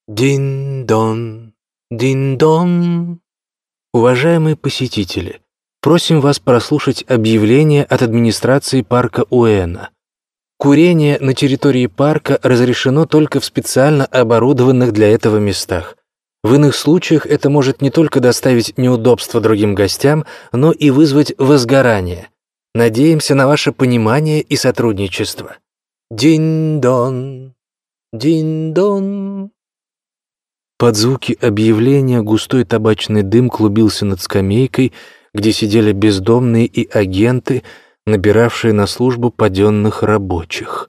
Дин-дон, дин-дон. Уважаемые посетители, просим вас прослушать объявление от администрации парка Уэна. Курение на территории парка разрешено только в специально оборудованных для этого местах. В иных случаях это может не только доставить неудобства другим гостям, но и вызвать возгорание. Надеемся на ваше понимание и сотрудничество. Дин-дон, дин-дон. Под звуки объявления густой табачный дым клубился над скамейкой, где сидели бездомные и агенты, набиравшие на службу паденных рабочих.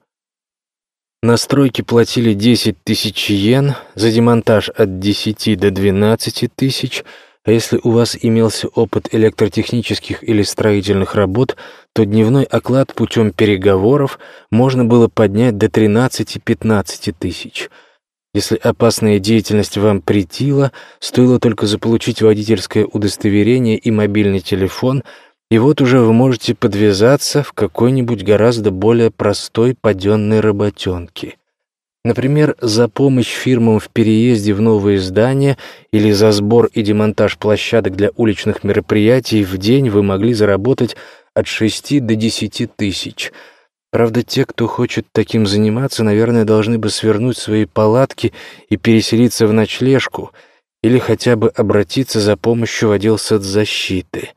На стройке платили 10 тысяч йен, за демонтаж от 10 до 12 тысяч, а если у вас имелся опыт электротехнических или строительных работ, то дневной оклад путем переговоров можно было поднять до 13-15 тысяч. Если опасная деятельность вам претила, стоило только заполучить водительское удостоверение и мобильный телефон, и вот уже вы можете подвязаться в какой-нибудь гораздо более простой паденной работенке. Например, за помощь фирмам в переезде в новые здания или за сбор и демонтаж площадок для уличных мероприятий в день вы могли заработать от 6 до 10 тысяч. Правда, те, кто хочет таким заниматься, наверное, должны бы свернуть свои палатки и переселиться в ночлежку или хотя бы обратиться за помощью в отдел соцзащиты.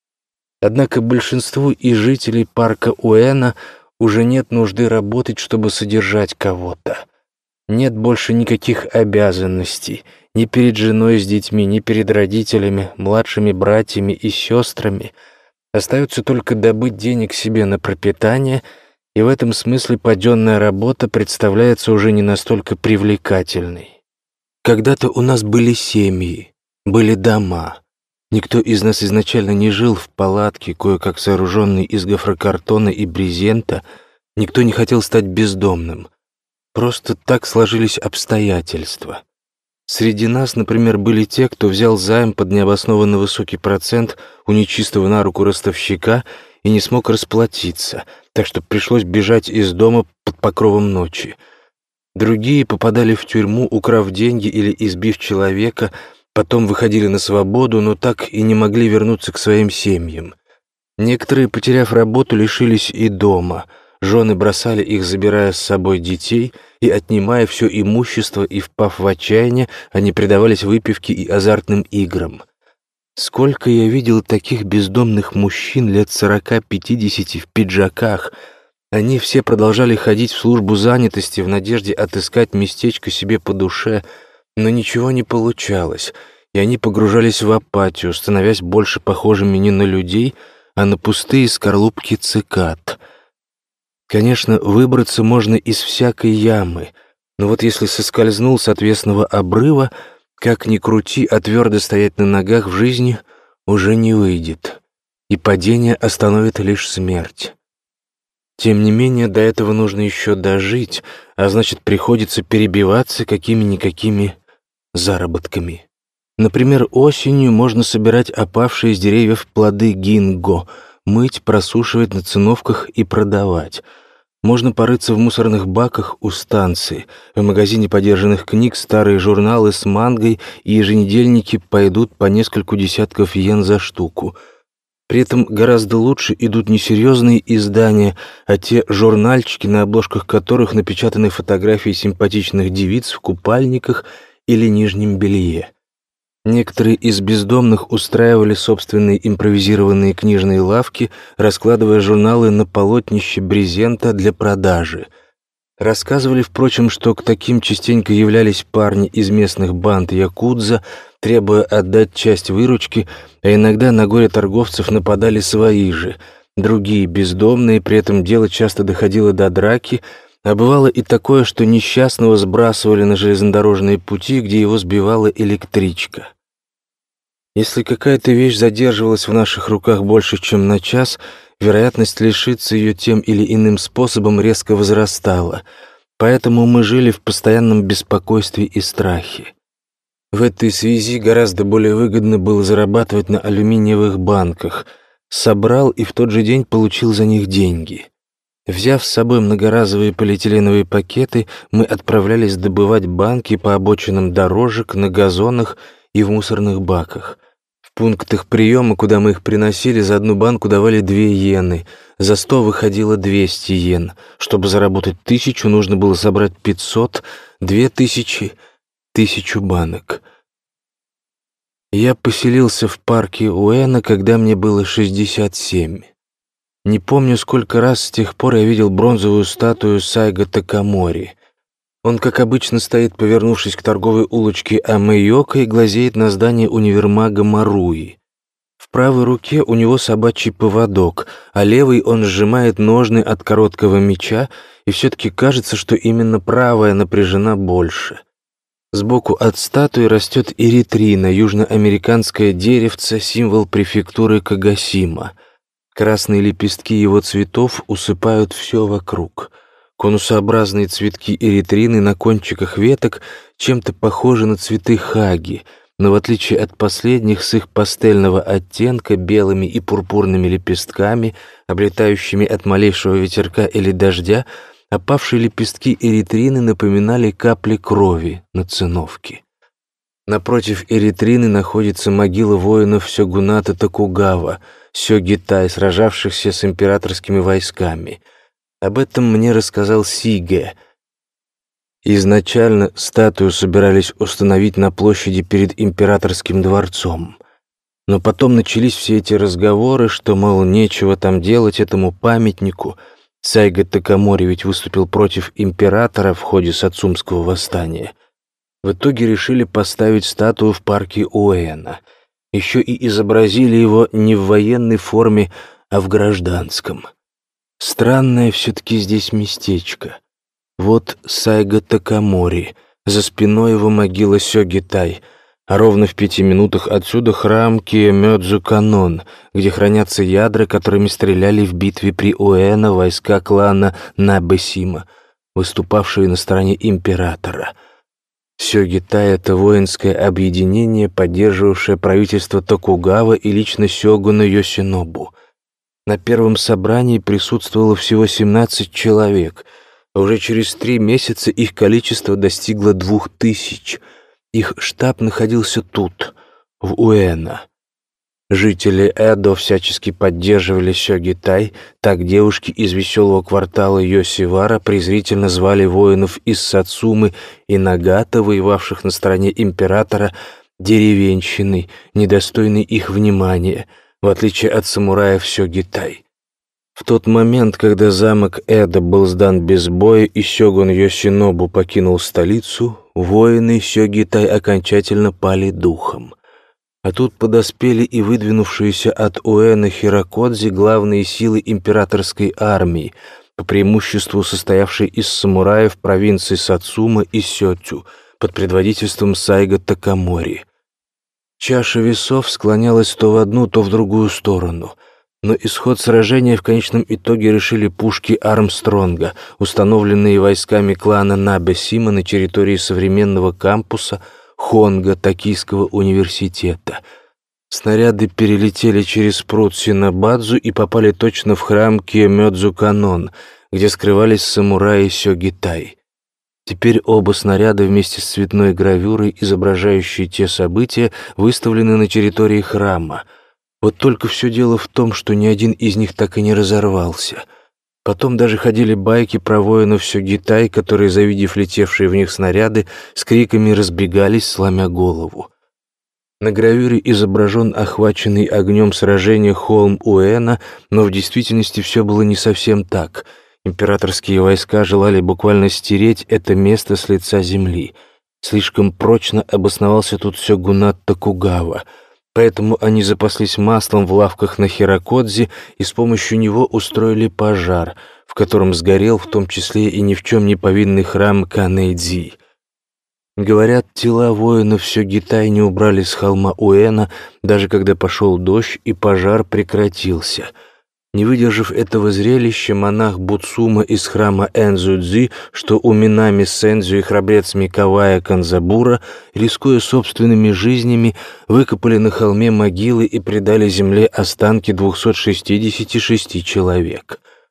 Однако большинству и жителей парка Уэна уже нет нужды работать, чтобы содержать кого-то. Нет больше никаких обязанностей ни перед женой с детьми, ни перед родителями, младшими братьями и сестрами. Остается только добыть денег себе на пропитание, и в этом смысле паденная работа представляется уже не настолько привлекательной. Когда-то у нас были семьи, были дома. Никто из нас изначально не жил в палатке, кое-как сооруженной из гофрокартона и брезента, никто не хотел стать бездомным. Просто так сложились обстоятельства. Среди нас, например, были те, кто взял займ под необоснованно высокий процент у нечистого на руку ростовщика и не смог расплатиться, так что пришлось бежать из дома под покровом ночи. Другие попадали в тюрьму, украв деньги или избив человека, потом выходили на свободу, но так и не могли вернуться к своим семьям. Некоторые, потеряв работу, лишились и дома. Жены бросали их, забирая с собой детей и отнимая все имущество, и, впав в отчаяние, они предавались выпивке и азартным играм. Сколько я видел таких бездомных мужчин лет 40-50 в пиджаках. Они все продолжали ходить в службу занятости в надежде отыскать местечко себе по душе, но ничего не получалось, и они погружались в апатию, становясь больше похожими не на людей, а на пустые скорлупки цикад. Конечно, выбраться можно из всякой ямы, но вот если соскользнул с отвесного обрыва, как ни крути, а твердо стоять на ногах в жизни уже не выйдет, и падение остановит лишь смерть. Тем не менее, до этого нужно еще дожить, а значит, приходится перебиваться какими-никакими заработками. Например, осенью можно собирать опавшие с деревьев плоды гинго, мыть, просушивать на циновках и продавать. Можно порыться в мусорных баках у станции. В магазине подержанных книг старые журналы с мангой и еженедельники пойдут по нескольку десятков йен за штуку. При этом гораздо лучше идут не серьезные издания, а те журнальчики, на обложках которых напечатаны фотографии симпатичных девиц в купальниках или нижнем белье. Некоторые из бездомных устраивали собственные импровизированные книжные лавки, раскладывая журналы на полотнище брезента для продажи. Рассказывали, впрочем, что к таким частенько являлись парни из местных банд якудза, требуя отдать часть выручки, а иногда на горе торговцев нападали свои же, другие бездомные, при этом дело часто доходило до драки, а бывало и такое, что несчастного сбрасывали на железнодорожные пути, где его сбивала электричка. Если какая-то вещь задерживалась в наших руках больше, чем на час, вероятность лишиться ее тем или иным способом резко возрастала, поэтому мы жили в постоянном беспокойстве и страхе. В этой связи гораздо более выгодно было зарабатывать на алюминиевых банках. Собрал и в тот же день получил за них деньги. Взяв с собой многоразовые полиэтиленовые пакеты, мы отправлялись добывать банки по обочинам дорожек, на газонах и в мусорных баках. В пунктах приема, куда мы их приносили, за одну банку давали 2 йены, за 100 выходило 200 йен. Чтобы заработать 1000, нужно было собрать 500, 2000, 1000 банок. Я поселился в парке Уэна, когда мне было 67. Не помню, сколько раз с тех пор я видел бронзовую статую Сайго Такамори. Он, как обычно, стоит, повернувшись к торговой улочке Амэйока, и глазеет на здание универмага Маруи. В правой руке у него собачий поводок, а левой он сжимает ножны от короткого меча, и все-таки кажется, что именно правая напряжена больше. Сбоку от статуи растет эритрина, южноамериканское деревце, символ префектуры Кагосима. Красные лепестки его цветов усыпают все вокруг. Конусообразные цветки эритрины на кончиках веток чем-то похожи на цветы хаги, но в отличие от последних, с их пастельного оттенка, белыми и пурпурными лепестками, облетающими от малейшего ветерка или дождя, опавшие лепестки эритрины напоминали капли крови на циновке. Напротив эритрины находится могила воинов сёгуната Токугава, сёгитай, сражавшихся с императорскими войсками. Об этом мне рассказал Сиге. Изначально статую собирались установить на площади перед императорским дворцом. Но потом начались все эти разговоры, что, мол, нечего там делать этому памятнику. Сайго Такамори ведь выступил против императора в ходе Сацумского восстания. В итоге решили поставить статую в парке Уэна. Еще и изобразили его не в военной форме, а в гражданском. Странное все-таки здесь местечко. Вот Сайго Такамори, за спиной его могила Сёгитай, а ровно в 5 минутах отсюда храм Киёмёдзу Канон, где хранятся ядра, которыми стреляли в битве при Уэна войска клана Набэсима, выступавшие на стороне императора. Сёгитай — это воинское объединение, поддерживавшее правительство Токугава и лично сёгуна Йосинобу. На первом собрании присутствовало всего 17 человек, а уже через 3 месяца их количество достигло 2000. Их штаб находился тут, в Уэна. Жители Эдо всячески поддерживали Сёгитай, так девушки из веселого квартала Йосивара презрительно звали воинов из Сацумы и Нагата, воевавших на стороне императора, деревенщиной, недостойной их внимания, в отличие от самураев Сёгитай. В тот момент, когда замок Эдо был сдан без боя и сёгун Йосинобу покинул столицу, воины Сёгитай окончательно пали духом. А тут подоспели и выдвинувшиеся от Уэна Хиракодзи главные силы императорской армии, по преимуществу состоявшей из самураев провинций Сацума и Сётю, под предводительством Сайго Такамори. Чаша весов склонялась то в одну, то в другую сторону, но исход сражения в конечном итоге решили пушки Армстронга, установленные войсками клана Набэсима на территории современного кампуса Хонга Токийского университета. Снаряды перелетели через пруд Синабадзу и попали точно в храм Киёмёдзу Канон, где скрывались самураи Сёгитай. Теперь оба снаряда вместе с цветной гравюрой, изображающей те события, выставлены на территории храма. Вот только все дело в том, что ни один из них так и не разорвался. Потом даже ходили байки про воинов Сёгитай, которые, завидев летевшие в них снаряды, с криками разбегались, сломя голову. На гравюре изображен охваченный огнем сражения холм Уэна, но в действительности все было не совсем так. Императорские войска желали буквально стереть это место с лица земли. Слишком прочно обосновался тут сёгунат Токугава. Поэтому они запаслись маслом в лавках на Хиракодзи и с помощью него устроили пожар, в котором сгорел в том числе и ни в чем не повинный храм Канэйдзи. Говорят, тела воинов Сёгитай не убрали с холма Уэна, даже когда пошел дождь и пожар прекратился. Не выдержав этого зрелища, монах Буцума из храма Энзудзи, что у Минами Сэнзю и храбрец Микавая Канзабура, рискуя собственными жизнями, выкопали на холме могилы и предали земле останки 266 человек.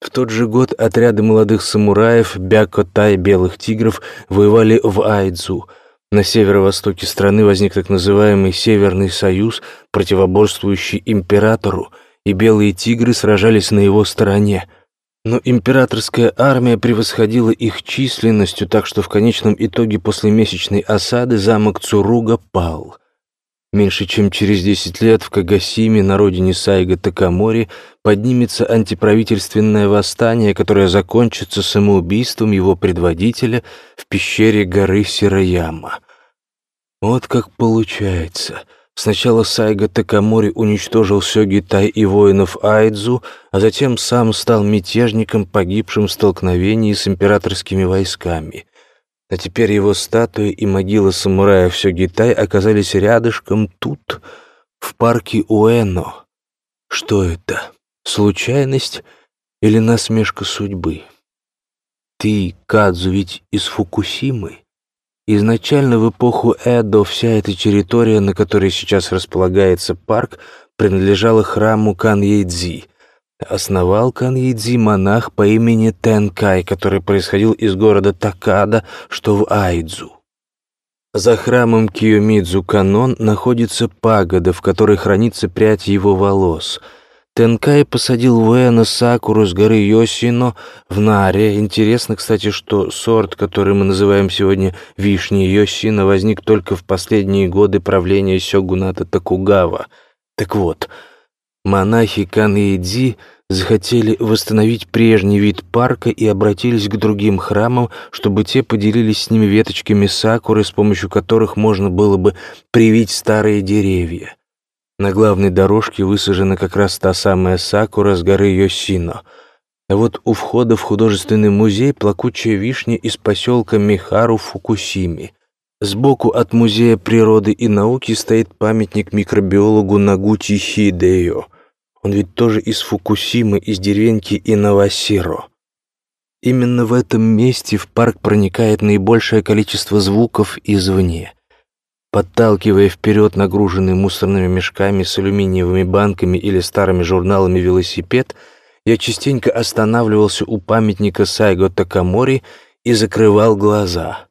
В тот же год отряды молодых самураев Бякотай белых тигров воевали в Айдзу. На северо-востоке страны возник так называемый Северный союз, противоборствующий императору, и белые тигры сражались на его стороне. Но императорская армия превосходила их численностью, так что в конечном итоге после месячной осады замок Цуруга пал. Меньше чем через 10 лет в Кагасиме, на родине Сайго Такамори, поднимется антиправительственное восстание, которое закончится самоубийством его предводителя в пещере горы Сираяма. Вот как получается. Сначала Сайго Такамори уничтожил Сёгитай и воинов Айдзу, а затем сам стал мятежником, погибшим в столкновении с императорскими войсками. А теперь его статуя и могила самурая Сёгитай оказались рядышком тут, в парке Уэно. Что это? Случайность или насмешка судьбы? Ты, Кадзу, ведь из Фукусимы? Изначально в эпоху Эдо вся эта территория, на которой сейчас располагается парк, принадлежала храму Каньэйдзи. Основал Каньэйдзи монах по имени Тенкай, который происходил из города Такада, что в Айдзу. За храмом Киёмидзу Канон находится пагода, в которой хранится прядь его волос. Тенкай посадил в Уэно сакуру с горы Йосино в Наре. Интересно, кстати, что сорт, который мы называем сегодня вишней Йосино, возник только в последние годы правления сёгуната Токугава. Так вот, монахи Каньэйдзи захотели восстановить прежний вид парка и обратились к другим храмам, чтобы те поделились с ними веточками сакуры, с помощью которых можно было бы привить старые деревья. На главной дорожке высажена как раз та самая сакура с горы Йосино. А вот у входа в художественный музей плакучая вишня из поселка Михару в Фукусиме. Сбоку от Музея природы и науки стоит памятник микробиологу Нагути Хидео. Он ведь тоже из Фукусимы, из деревеньки Инавасиро. Именно в этом месте в парк проникает наибольшее количество звуков извне. Подталкивая вперед нагруженный мусорными мешками с алюминиевыми банками или старыми журналами велосипед, я частенько останавливался у памятника Сайго Такамори и закрывал глаза.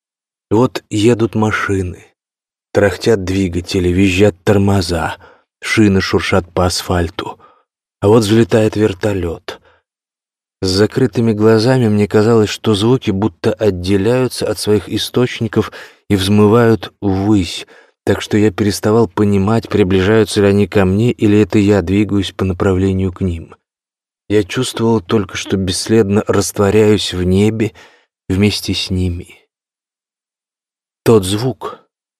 Вот едут машины, трахтят двигатели, визжат тормоза, шины шуршат по асфальту, а вот взлетает вертолет. С закрытыми глазами мне казалось, что звуки будто отделяются от своих источников и взмывают ввысь, так что я переставал понимать, приближаются ли они ко мне или это я двигаюсь по направлению к ним. Я чувствовал только, что бесследно растворяюсь в небе вместе с ними. Тот звук.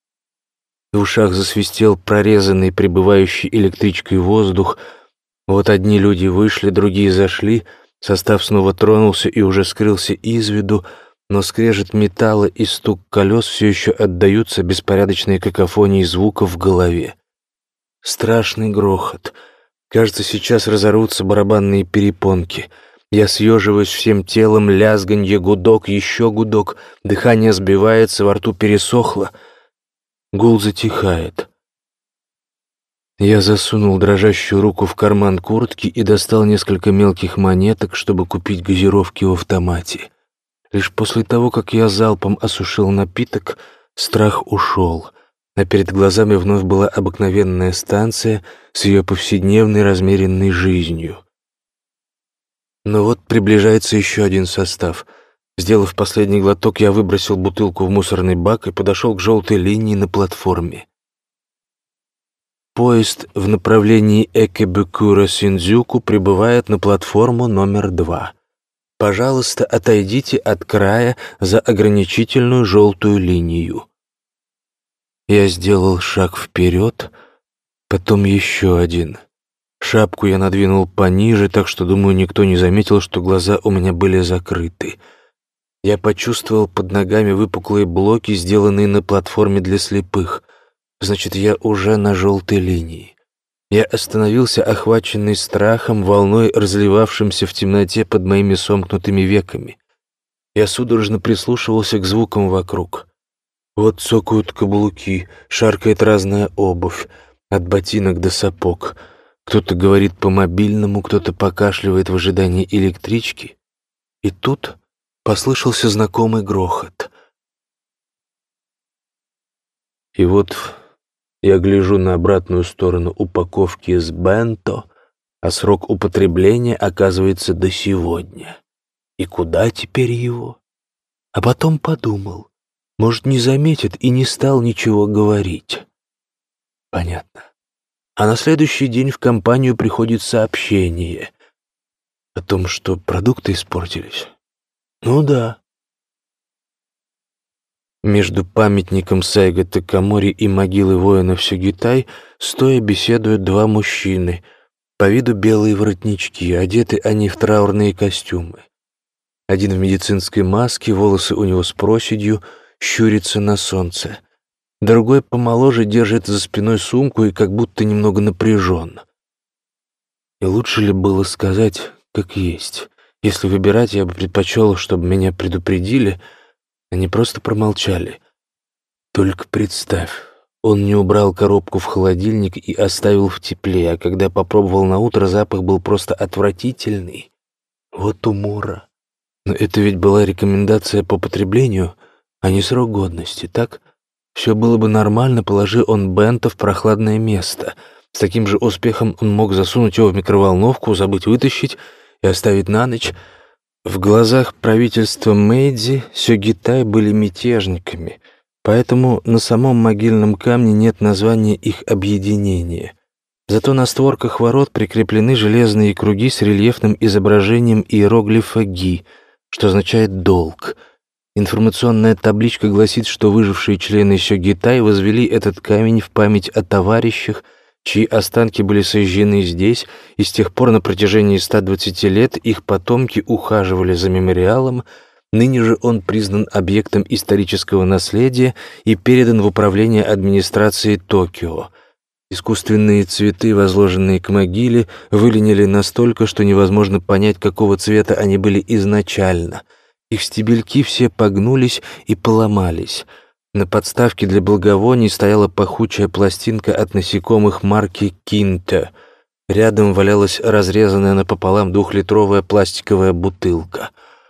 В ушах засвистел прорезанный прибывающий электричкой воздух. Вот одни люди вышли, другие зашли, состав снова тронулся и уже скрылся из виду, но скрежет металла и стук колес все еще отдаются беспорядочной какофонией звуков в голове. Страшный грохот. Кажется, сейчас разорвутся барабанные перепонки. Я съеживаюсь всем телом, лязганье, гудок, еще гудок, дыхание сбивается, во рту пересохло. Гул затихает. Я засунул дрожащую руку в карман куртки и достал несколько мелких монеток, чтобы купить газировки в автомате. Лишь после того, как я залпом осушил напиток, страх ушел, а перед глазами вновь была обыкновенная станция с ее повседневной размеренной жизнью. Но вот приближается еще один состав. Сделав последний глоток, я выбросил бутылку в мусорный бак и подошел к желтой линии на платформе. Поезд в направлении Экебукура-Синдзюку прибывает на платформу номер 2. Пожалуйста, отойдите от края за ограничительную желтую линию. Я сделал шаг вперед, потом еще один. Шапку я надвинул пониже, так что, думаю, никто не заметил, что глаза у меня были закрыты. Я почувствовал под ногами выпуклые блоки, сделанные на платформе для слепых. Значит, я уже на желтой линии. Я остановился, охваченный страхом, волной, разливавшимся в темноте под моими сомкнутыми веками. Я судорожно прислушивался к звукам вокруг. Вот цокают каблуки, шаркает разная обувь, от ботинок до сапог. Кто-то говорит по мобильному, кто-то покашливает в ожидании электрички. И тут послышался знакомый грохот. И вот я гляжу на обратную сторону упаковки с бенто, а срок употребления оказывается до сегодня. И куда теперь его? А потом подумал, может, не заметит, и не стал ничего говорить. Понятно. А на следующий день в компанию приходит сообщение о том, что продукты испортились. Ну да. Между памятником Сайго Такамори и могилой воина Сёгитай стоя беседуют два мужчины, по виду белые воротнички, одеты они в траурные костюмы. Один в медицинской маске, волосы у него с проседью, щурится на солнце. Другой помоложе держит за спиной сумку и как будто немного напряжен. И лучше ли было сказать, как есть? Если выбирать, я бы предпочел, чтобы меня предупредили, а не просто промолчали. Только представь, он не убрал коробку в холодильник и оставил в тепле, а когда попробовал на утро, запах был просто отвратительный. Вот умора. Но это ведь была рекомендация по потреблению, а не срок годности, так? Все было бы нормально, положи он бенто в прохладное место. С таким же успехом он мог засунуть его в микроволновку, забыть вытащить и оставить на ночь. В глазах правительства Мэйдзи Сёгитай были мятежниками, поэтому на самом могильном камне нет названия их объединения. Зато на створках ворот прикреплены железные круги с рельефным изображением иероглифа «Ги», что означает «долг». Информационная табличка гласит, что выжившие члены Сёгитай возвели этот камень в память о товарищах, чьи останки были сожжены здесь, и с тех пор на протяжении 120 лет их потомки ухаживали за мемориалом. Ныне же он признан объектом исторического наследия и передан в управление администрации Токио. Искусственные цветы, возложенные к могиле, выленили настолько, что невозможно понять, какого цвета они были изначально. Их стебельки все погнулись и поломались. На подставке для благовоний стояла пахучая пластинка от насекомых марки «Кинто». Рядом валялась разрезанная напополам 2-литровая пластиковая бутылка.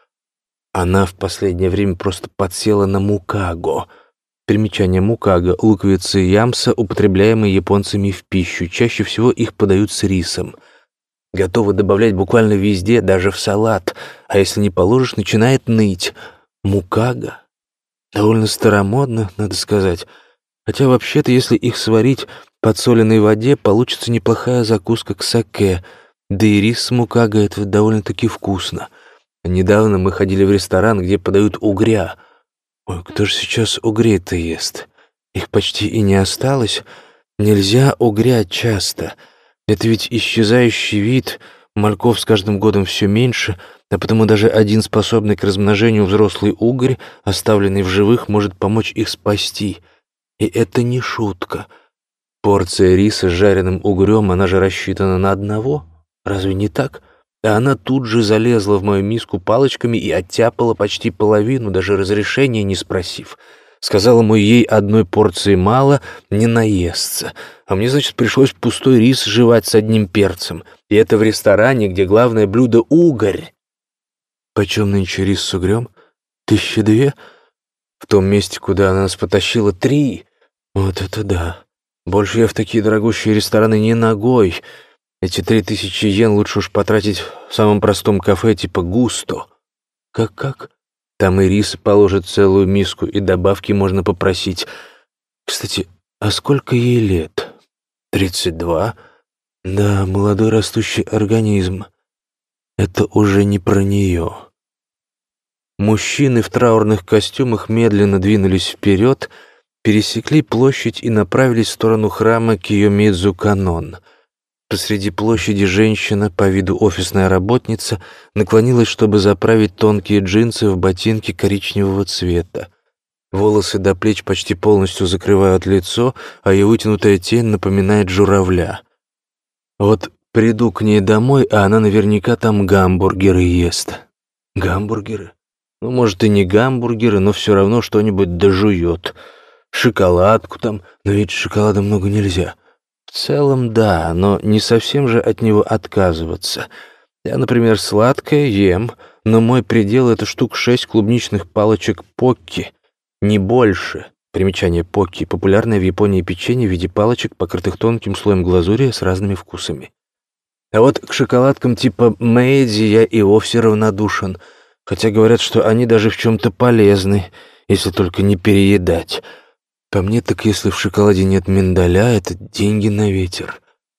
Она в последнее время просто подсела на мукаго. Примечание: мукаго — луковицы ямса, употребляемые японцами в пищу. Чаще всего их подают с рисом. Готовы добавлять буквально везде, даже в салат. А если не положишь, начинает ныть. Мукаго? Довольно старомодно, надо сказать. Хотя вообще-то, если их сварить в подсоленной воде, получится неплохая закуска к саке. Да и рис с мукаго — это довольно-таки вкусно. Недавно мы ходили в ресторан, где подают угря. Ой, кто же сейчас угрей-то ест? Их почти и не осталось. Нельзя угрять часто. Это ведь исчезающий вид, мальков с каждым годом все меньше, а потому даже один способный к размножению взрослый угорь, оставленный в живых, может помочь их спасти. И это не шутка. Порция риса с жареным угрем, она же рассчитана на одного. Разве не так? А она тут же залезла в мою миску палочками и оттяпала почти половину, даже разрешения не спросив. Сказала, мой ей одной порции мало, не наестся. А мне, значит, пришлось пустой рис жевать с одним перцем. И это в ресторане, где главное блюдо — угорь. Почем нынче рис с угрем? 1002? В том месте, куда она нас потащила, 3. Вот это да. Больше я в такие дорогущие рестораны не ногой. Эти 3000 йен лучше уж потратить в самом простом кафе типа «Густо». Как? Там и рис положат целую миску, и добавки можно попросить. Кстати, а сколько ей лет? 32? Да, молодой растущий организм. Это уже не про нее. Мужчины в траурных костюмах медленно двинулись вперед, пересекли площадь и направились в сторону храма Кийомидзу-Канон. Посреди площади женщина, по виду офисная работница, наклонилась, чтобы заправить тонкие джинсы в ботинки коричневого цвета. Волосы до плеч почти полностью закрывают лицо, а ее вытянутая тень напоминает журавля. Вот приду к ней домой, а она наверняка там гамбургеры ест. Гамбургеры? Ну, может, и не гамбургеры, но все равно что-нибудь дожует. Шоколадку там, но ведь шоколада много нельзя. В целом, да, но не совсем же от него отказываться. Я, например, сладкое ем, но мой предел — это штук 6 клубничных палочек Покки, не больше. Примечание: Покки — популярное в Японии печенье в виде палочек, покрытых тонким слоем глазури с разными вкусами. А вот к шоколадкам типа Мэйдзи я и вовсе равнодушен, хотя говорят, что они даже в чем-то полезны, если только не переедать. По мне, так если в шоколаде нет миндаля, это деньги на ветер.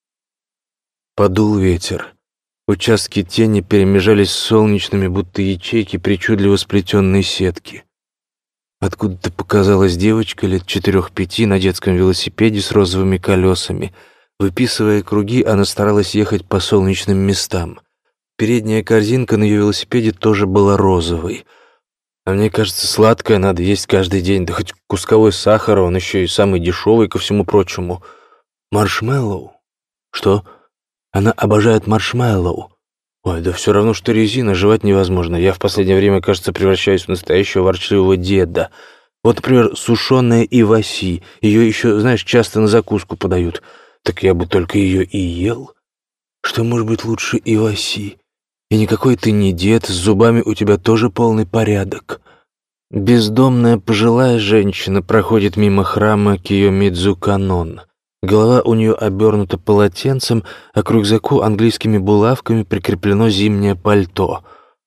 Подул ветер. Участки тени перемежались с солнечными, будто ячейки причудливо сплетенной сетки. Откуда-то показалась девочка лет 4-5 на детском велосипеде с розовыми колесами. Выписывая круги, она старалась ехать по солнечным местам. Передняя корзинка на ее велосипеде тоже была розовой. А мне кажется, сладкое надо есть каждый день, да хоть кусковой сахар, он еще и самый дешевый ко всему прочему. Маршмеллоу? Что? Она обожает маршмеллоу. Ой, да все равно, что резина, жевать невозможно. Я в последнее время, кажется, превращаюсь в настоящего ворчливого деда. Вот, например, сушеная иваси. Ее еще, знаешь, часто на закуску подают. Так я бы только ее и ел. Что может быть лучше иваси? И никакой ты не дед, с зубами у тебя тоже полный порядок. Бездомная пожилая женщина проходит мимо храма Кийомидзу-Канон. Голова у нее обернута полотенцем, а к рюкзаку английскими булавками прикреплено зимнее пальто.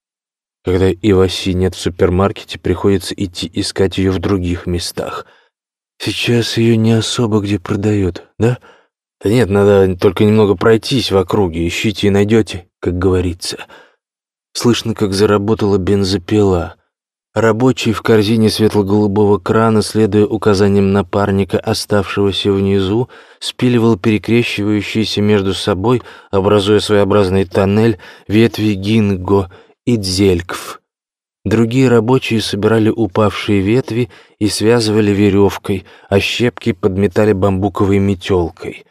Когда иваси нет в супермаркете, приходится идти искать ее в других местах. Сейчас ее не особо где продают, да? Да нет, надо только немного пройтись в округе, ищите и найдете, как говорится. Слышно, как заработала бензопила. Рабочий в корзине светло-голубого крана, следуя указаниям напарника, оставшегося внизу, спиливал перекрещивающиеся между собой, образуя своеобразный тоннель, ветви гинго и дзелькв. Другие рабочие собирали упавшие ветви и связывали веревкой, а щепки подметали бамбуковой метелкой.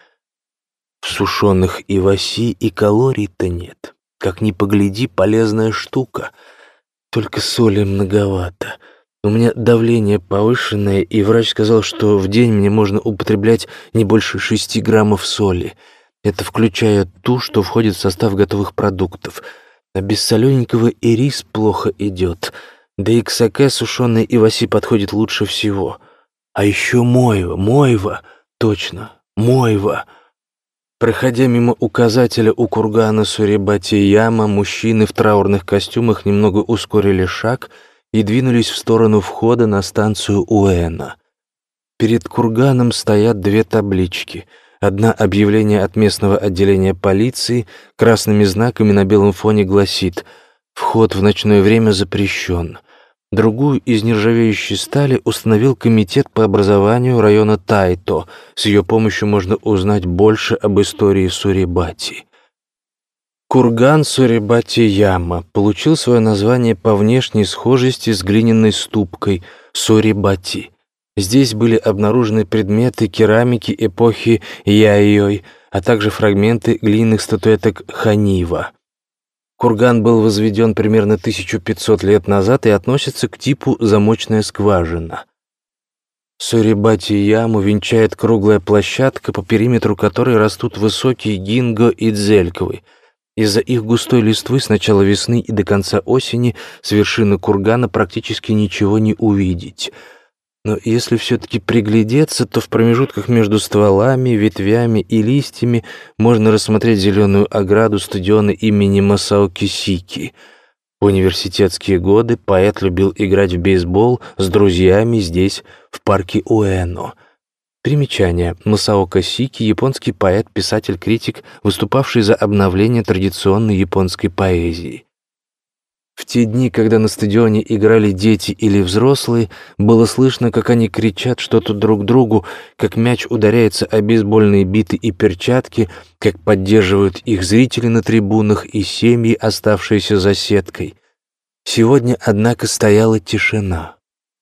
В сушеных иваси и калорий-то нет. Как ни погляди, полезная штука. Только соли многовато. У меня давление повышенное, и врач сказал, что в день мне можно употреблять не больше 6 граммов соли. Это включая ту, что входит в состав готовых продуктов. А без солененького и рис плохо идет. Да и к саке сушеные иваси подходит лучше всего. А еще мойва, точно, мойва. Проходя мимо указателя у кургана Сурибати-Яма, мужчины в траурных костюмах немного ускорили шаг и двинулись в сторону входа на станцию Уэна. Перед курганом стоят 2 таблички. Одна — объявление от местного отделения полиции, красными знаками на белом фоне гласит: «Вход в ночное время запрещен». Другую из нержавеющей стали установил комитет по образованию района Тайто. С ее помощью можно узнать больше об истории Сурибати. Курган Сурибати-Яма получил свое название по внешней схожести с глиняной ступкой Сурибати. Здесь были обнаружены предметы керамики эпохи Яйой, а также фрагменты глиняных статуэток Ханива. Курган был возведен примерно 1500 лет назад и относится к типу замочная скважина. Сурибати-Яму венчает круглая площадка, по периметру которой растут высокие гинго и дзельковы. Из-за их густой листвы с начала весны и до конца осени с вершины кургана практически ничего не увидеть. Но если все-таки приглядеться, то в промежутках между стволами, ветвями и листьями можно рассмотреть зеленую ограду стадиона имени Масао Кисики. В университетские годы поэт любил играть в бейсбол с друзьями здесь, в парке Уэно. Примечание. Масао Кисики — японский поэт, писатель, критик, выступавший за обновление традиционной японской поэзии. В те дни, когда на стадионе играли дети или взрослые, было слышно, как они кричат что-то друг другу, как мяч ударяется о бейсбольные биты и перчатки, как поддерживают их зрители на трибунах и семьи, оставшиеся за сеткой. Сегодня, однако, стояла тишина.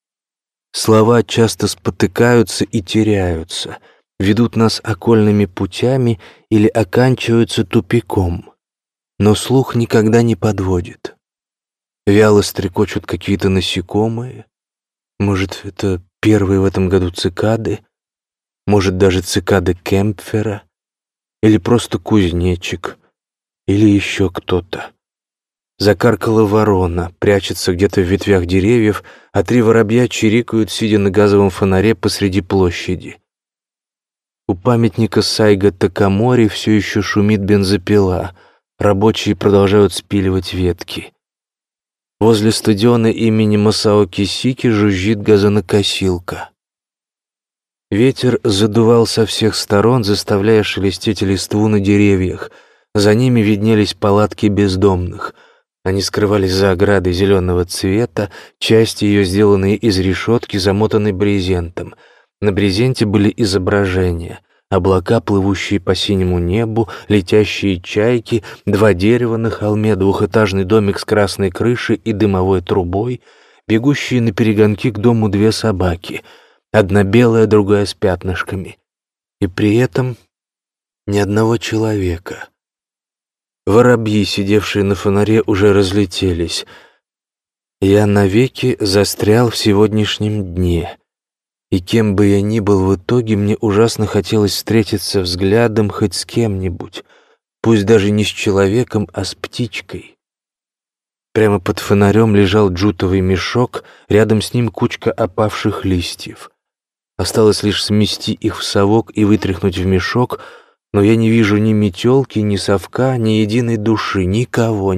Слова часто спотыкаются и теряются, ведут нас окольными путями или оканчиваются тупиком. Но слух никогда не подводит. Вяло стрекочут какие-то насекомые. Может, это первые в этом году цикады? Может, даже цикады Кемпфера? Или просто кузнечик, или еще кто-то. Закаркала ворона, прячется где-то в ветвях деревьев, а 3 воробья чирикают, сидя на газовом фонаре посреди площади. У памятника Сайго Такамори все еще шумит бензопила, рабочие продолжают спиливать ветки. Возле стадиона имени Масао Кисики жужжит газонокосилка. Ветер задувал со всех сторон, заставляя шелестеть листву на деревьях. За ними виднелись палатки бездомных. Они скрывались за оградой зеленого цвета, части ее сделанные из решетки, замотанной брезентом. На брезенте были изображения: облака, плывущие по синему небу, летящие чайки, 2 дерева на холме, 2-этажный домик с красной крышей и дымовой трубой, бегущие наперегонки к дому 2 собаки, одна белая, другая с пятнышками. И при этом ни одного человека. Воробьи, сидевшие на фонаре, уже разлетелись. Я навеки застрял в сегодняшнем дне. И кем бы я ни был в итоге, мне ужасно хотелось встретиться взглядом хоть с кем-нибудь, пусть даже не с человеком, а с птичкой. Прямо под фонарем лежал джутовый мешок, рядом с ним кучка опавших листьев. Осталось лишь смести их в совок и вытряхнуть в мешок, но я не вижу ни метелки, ни совка, ни единой души, никого.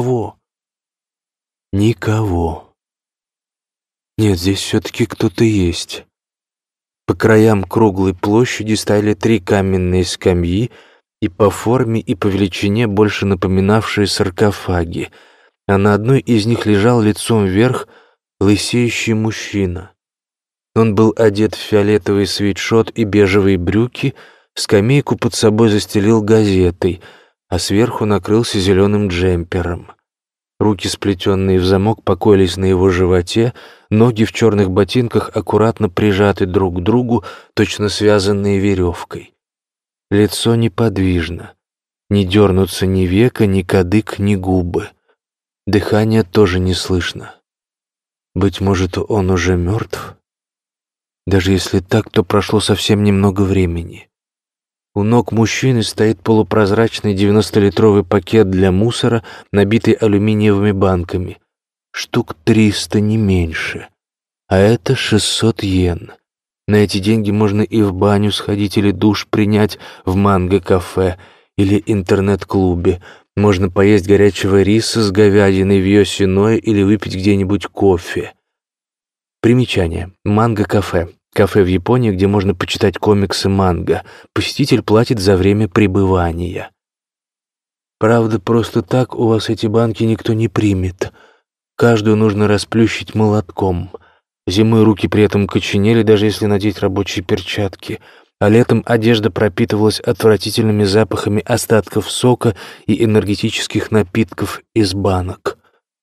Нет, здесь все-таки кто-то есть. По краям круглой площади стояли 3 каменные скамьи, и по форме, и по величине больше напоминавшие саркофаги, а на одной из них лежал лицом вверх лысеющий мужчина. Он был одет в фиолетовый свитшот и бежевые брюки, скамейку под собой застелил газетой, а сверху накрылся зеленым джемпером. Руки, сплетенные в замок, покоились на его животе, ноги в черных ботинках аккуратно прижаты друг к другу, точно связанные веревкой. Лицо неподвижно. Не дернутся ни века, ни кадык, ни губы. Дыхание тоже не слышно. Быть может, он уже мертв? Даже если так, то прошло совсем немного времени. У ног мужчины стоит полупрозрачный 90-литровый пакет для мусора, набитый алюминиевыми банками. Штук 300, не меньше. А это 600 йен. На эти деньги можно и в баню сходить, или душ принять в манго-кафе, или интернет-клубе. Можно поесть горячего риса с говядиной в йосиное или выпить где-нибудь кофе. Примечание. Манго-кафе. Кафе в Японии, где можно почитать комиксы манго. Посетитель платит за время пребывания. Правда, просто так у вас эти банки никто не примет. Каждую нужно расплющить молотком. Зимой руки при этом коченели, даже если надеть рабочие перчатки. А летом одежда пропитывалась отвратительными запахами остатков сока и энергетических напитков из банок.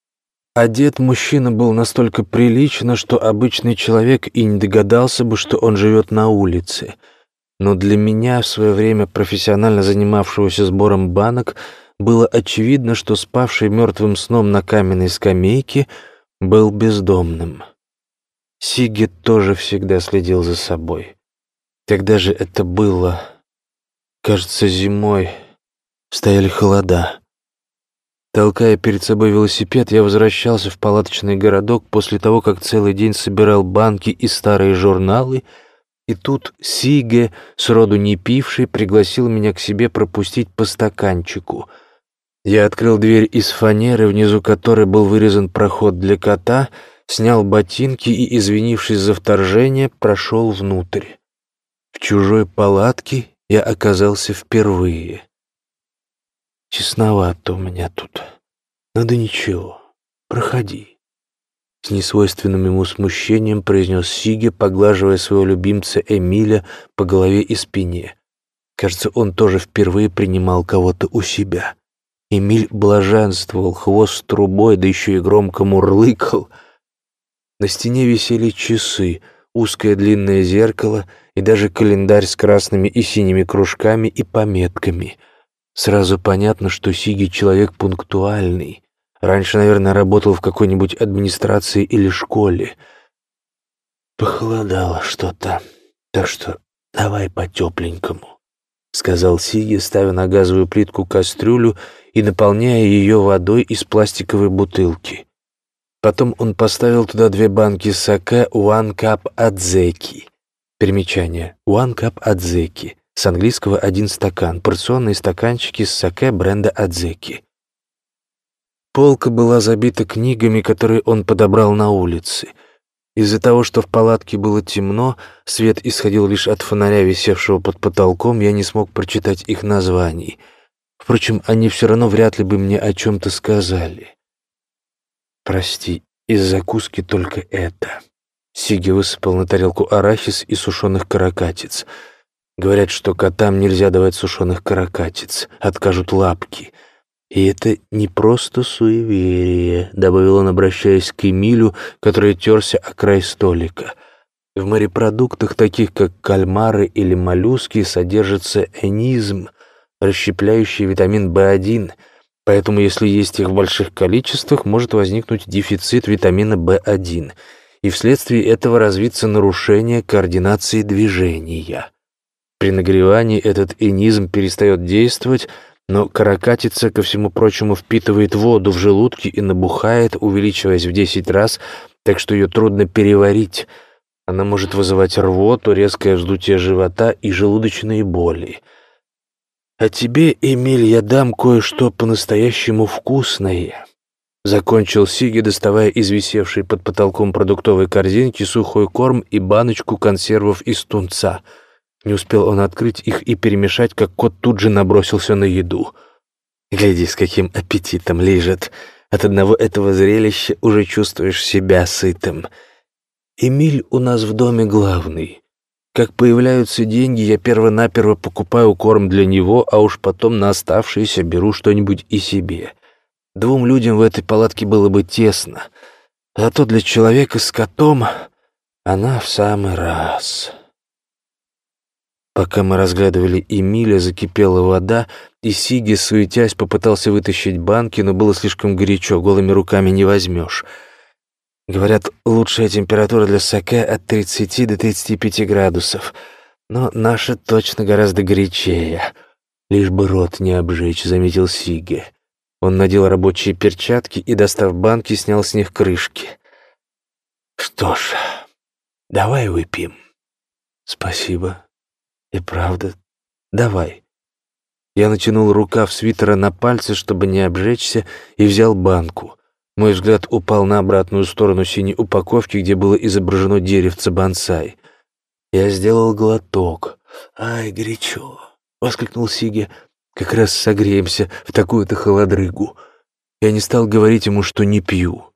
Одет мужчина был настолько прилично, что обычный человек и не догадался бы, что он живет на улице. Но для меня, в свое время профессионально занимавшегося сбором банок, было очевидно, что спавший мертвым сном на каменной скамейке был бездомным. Сиге тоже всегда следил за собой. Когда же это было? Кажется, зимой. Стояли холода. Толкая перед собой велосипед, я возвращался в палаточный городок после того, как целый день собирал банки и старые журналы, и тут Сиге, сроду не пивший, пригласил меня к себе пропустить по стаканчику. Я открыл дверь из фанеры, внизу которой был вырезан проход для кота, снял ботинки и, извинившись за вторжение, прошел внутрь. В чужой палатке я оказался впервые. Тесновато у меня тут. Надо ничего. Проходи. С несвойственным ему смущением произнес Сиге, поглаживая своего любимца Эмиля по голове и спине. Кажется, он тоже впервые принимал кого-то у себя. Эмиль блаженствовал, хвост трубой, да еще и громко мурлыкал. На стене висели часы, узкое длинное зеркало и даже календарь с красными и синими кружками и пометками. Сразу понятно, что Сиги человек пунктуальный. Раньше, наверное, работал в какой-нибудь администрации или школе. Похолодало что-то, так что давай по-тепленькому. — сказал Сиги, ставя на газовую плитку кастрюлю и наполняя ее водой из пластиковой бутылки. Потом он поставил туда 2 банки саке One Cup Адзеки. Примечание. One Cup Адзеки. С английского 1 стакан. Порционные стаканчики с саке бренда Адзеки. Полка была забита книгами, которые он подобрал на улице. Из-за того, что в палатке было темно, свет исходил лишь от фонаря, висевшего под потолком, я не смог прочитать их названий. Впрочем, они все равно вряд ли бы мне о чем-то сказали. «Прости, из закуски только это». Сиги высыпал на тарелку арахис и сушеных каракатиц. Говорят, что котам нельзя давать сушеных каракатиц, откажут лапки. «И это не просто суеверие», — добавил он, обращаясь к Эмилю, который терся о край столика. «В морепродуктах, таких как кальмары или моллюски, содержится энизм, расщепляющий витамин В1, поэтому если есть их в больших количествах, может возникнуть дефицит витамина В1, и вследствие этого развиться нарушение координации движения. При нагревании этот энизм перестает действовать, но каракатица, ко всему прочему, впитывает воду в желудке и набухает, увеличиваясь в 10 раз, так что ее трудно переварить. Она может вызывать рвоту, резкое вздутие живота и желудочные боли. А тебе, Эмиль, я дам кое-что по-настоящему вкусное». Закончил Сиги, доставая из висевшей под потолком продуктовой корзинки сухой корм и баночку консервов из тунца. Не успел он открыть их и перемешать, как кот тут же набросился на еду. Гляди, с каким аппетитом лежит. От одного этого зрелища уже чувствуешь себя сытым. Эмиль у нас в доме главный. Как появляются деньги, я перво-наперво покупаю корм для него, а уж потом на оставшиеся беру что-нибудь и себе. 2 людям в этой палатке было бы тесно, а то для человека с котом она в самый раз». Пока мы разглядывали Эмиля, закипела вода, и Сиги, суетясь, попытался вытащить банки, но было слишком горячо, голыми руками не возьмешь. Говорят, лучшая температура для саке от 30 до 35 градусов, но наша точно гораздо горячее. «Лишь бы рот не обжечь», — заметил Сиги. Он надел рабочие перчатки и, достав банки, снял с них крышки. «Что ж, давай выпьем». «Спасибо. И правда, давай». Я натянул рукав свитера на пальцы, чтобы не обжечься, и взял банку. Мой взгляд упал на обратную сторону синей упаковки, где было изображено деревце бонсай. Я сделал глоток. «Ай, горячо!» — воскликнул Сиги. «Как раз согреемся в такую-то холодрыгу». Я не стал говорить ему, что не пью.